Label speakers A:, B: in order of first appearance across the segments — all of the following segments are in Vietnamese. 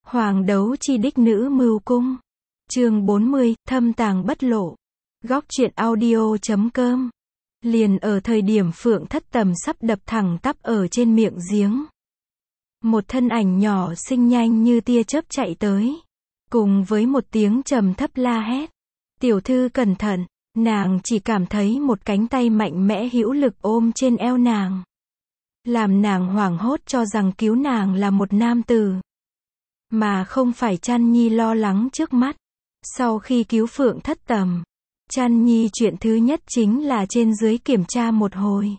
A: Hoàng đấu chi đích nữ mưu cung. Chương 40, thâm tàng bất lộ. Góc truyện audio.com. Liền ở thời điểm Phượng Thất Tầm sắp đập thẳng tắp ở trên miệng giếng. Một thân ảnh nhỏ xinh nhanh như tia chớp chạy tới. Cùng với một tiếng trầm thấp la hét. Tiểu thư cẩn thận, nàng chỉ cảm thấy một cánh tay mạnh mẽ hữu lực ôm trên eo nàng. Làm nàng hoảng hốt cho rằng cứu nàng là một nam tử. Mà không phải Trăn Nhi lo lắng trước mắt. Sau khi cứu Phượng Thất Tầm, Trăn Nhi chuyện thứ nhất chính là trên dưới kiểm tra một hồi.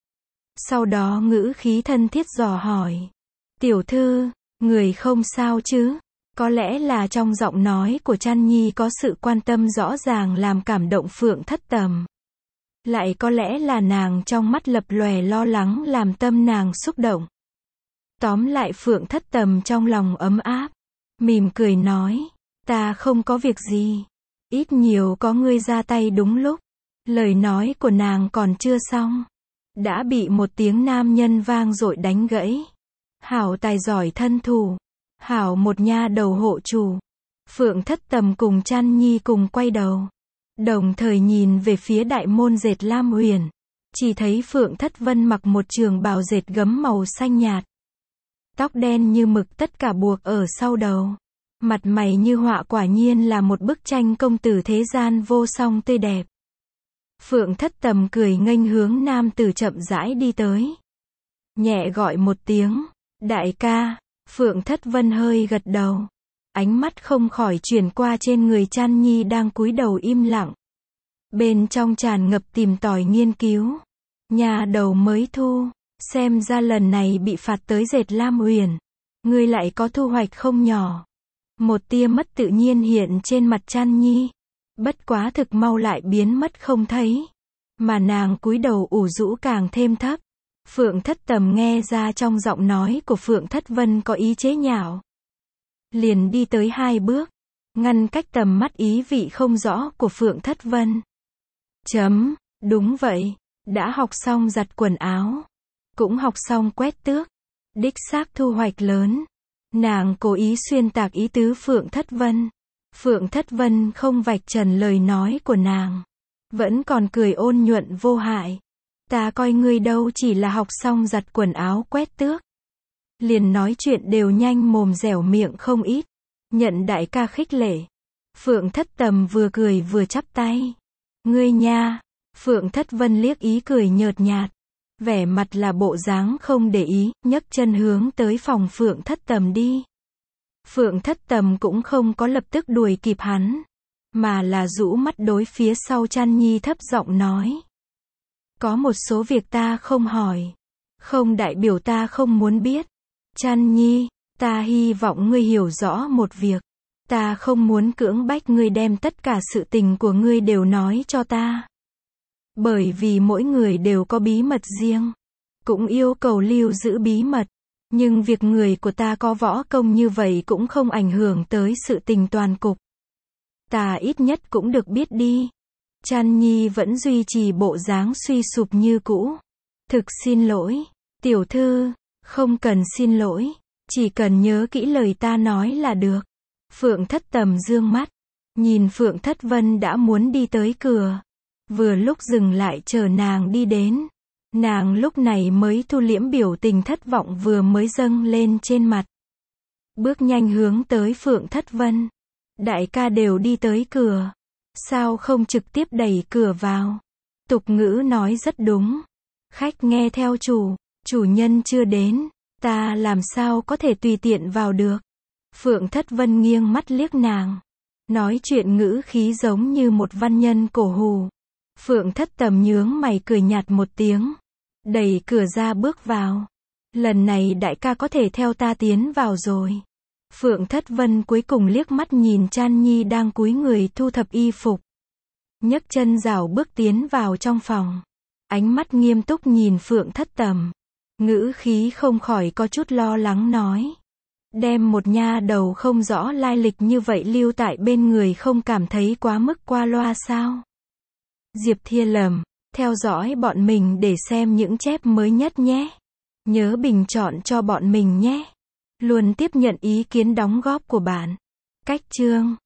A: Sau đó ngữ khí thân thiết dò hỏi. Tiểu thư, người không sao chứ? Có lẽ là trong giọng nói của Trăn Nhi có sự quan tâm rõ ràng làm cảm động Phượng Thất Tầm. Lại có lẽ là nàng trong mắt lập lòe lo lắng làm tâm nàng xúc động. Tóm lại Phượng Thất Tầm trong lòng ấm áp, mỉm cười nói, ta không có việc gì, ít nhiều có ngươi ra tay đúng lúc. Lời nói của nàng còn chưa xong, đã bị một tiếng nam nhân vang dội đánh gãy. Hảo tài giỏi thân thủ, hảo một nha đầu hộ chủ. Phượng Thất Tầm cùng Trăn Nhi cùng quay đầu, đồng thời nhìn về phía đại môn dệt Lam Huyền. Chỉ thấy Phượng Thất Vân mặc một trường bào dệt gấm màu xanh nhạt, tóc đen như mực tất cả buộc ở sau đầu, mặt mày như họa, quả nhiên là một bức tranh công tử thế gian vô song tươi đẹp. Phượng Thất Tầm cười nghênh hướng nam tử chậm rãi đi tới, nhẹ gọi một tiếng, đại ca. Phượng Thất Vân hơi gật đầu, ánh mắt không khỏi chuyển qua trên người Trăn Nhi đang cúi đầu im lặng. Bên trong tràn ngập tìm tòi nghiên cứu. Nhà đầu mới thu, xem ra lần này bị phạt tới dệt Lam Huyền, ngươi lại có thu hoạch không nhỏ. Một tia mất tự nhiên hiện trên mặt Trăn Nhi, bất quá thực mau lại biến mất không thấy, mà nàng cúi đầu ủ rũ càng thêm thấp. Phượng Thất Tầm nghe ra trong giọng nói của Phượng Thất Vân có ý chế nhạo, liền đi tới hai bước, ngăn cách tầm mắt ý vị không rõ của Phượng Thất Vân. Đúng vậy, đã học xong giặt quần áo, cũng học xong quét tước, đích xác thu hoạch lớn. Nàng cố ý xuyên tạc ý tứ Phượng Thất Vân. Phượng Thất Vân không vạch trần lời nói của nàng, vẫn còn cười ôn nhuận vô hại. Ta coi ngươi đâu chỉ là học xong giặt quần áo quét tước, liền nói chuyện đều nhanh mồm dẻo miệng không ít. Nhận đại ca khích lệ. Phượng Thất Tầm vừa cười vừa chắp tay. Ngươi nha. Phượng Thất Vân liếc ý cười nhợt nhạt, vẻ mặt là bộ dáng không để ý, nhấc chân hướng tới phòng Phượng Thất Tầm đi. Phượng Thất Tầm cũng không có lập tức đuổi kịp hắn, mà là rũ mắt đối phía sau Trăn Nhi thấp giọng nói. Có một số việc ta không hỏi, không đại biểu ta không muốn biết. Trăn Nhi, ta hy vọng ngươi hiểu rõ một việc. Ta không muốn cưỡng bách ngươi đem tất cả sự tình của ngươi đều nói cho ta. Bởi vì mỗi người đều có bí mật riêng, cũng yêu cầu lưu giữ bí mật. Nhưng việc người của ta có võ công như vậy cũng không ảnh hưởng tới sự tình toàn cục. Ta ít nhất cũng được biết đi. Trăn Nhi vẫn duy trì bộ dáng suy sụp như cũ. Thực xin lỗi, tiểu thư, không cần xin lỗi, chỉ cần nhớ kỹ lời ta nói là được. Phượng Thất Tầm dương mắt, nhìn Phượng Thất Vân đã muốn đi tới cửa. Vừa lúc dừng lại chờ nàng đi đến. Nàng lúc này mới thu liễm biểu tình thất vọng vừa mới dâng lên trên mặt. Bước nhanh hướng tới Phượng Thất Vân. Đại ca đều đi tới cửa, sao không trực tiếp đẩy cửa vào? Tục ngữ nói rất đúng. Khách nghe theo chủ, chủ nhân chưa đến, ta làm sao có thể tùy tiện vào được? Phượng Thất Vân nghiêng mắt liếc nàng, nói chuyện ngữ khí giống như một văn nhân cổ hủ. Phượng Thất Tầm nhướng mày cười nhạt một tiếng, đẩy cửa ra bước vào. Lần này đại ca có thể theo ta tiến vào rồi. Phượng Thất Vân cuối cùng liếc mắt nhìn Trăn Nhi đang cúi người thu thập y phục, nhấc chân rảo bước tiến vào trong phòng. Ánh mắt nghiêm túc nhìn Phượng Thất Tầm, ngữ khí không khỏi có chút lo lắng nói. Đem một nha đầu không rõ lai lịch như vậy lưu tại bên người không cảm thấy quá mức qua loa sao? Diệp Thiên Lầm, theo dõi bọn mình để xem những chép mới nhất nhé. Nhớ bình chọn cho bọn mình nhé. Luôn tiếp nhận ý kiến đóng góp của bạn. Cách chương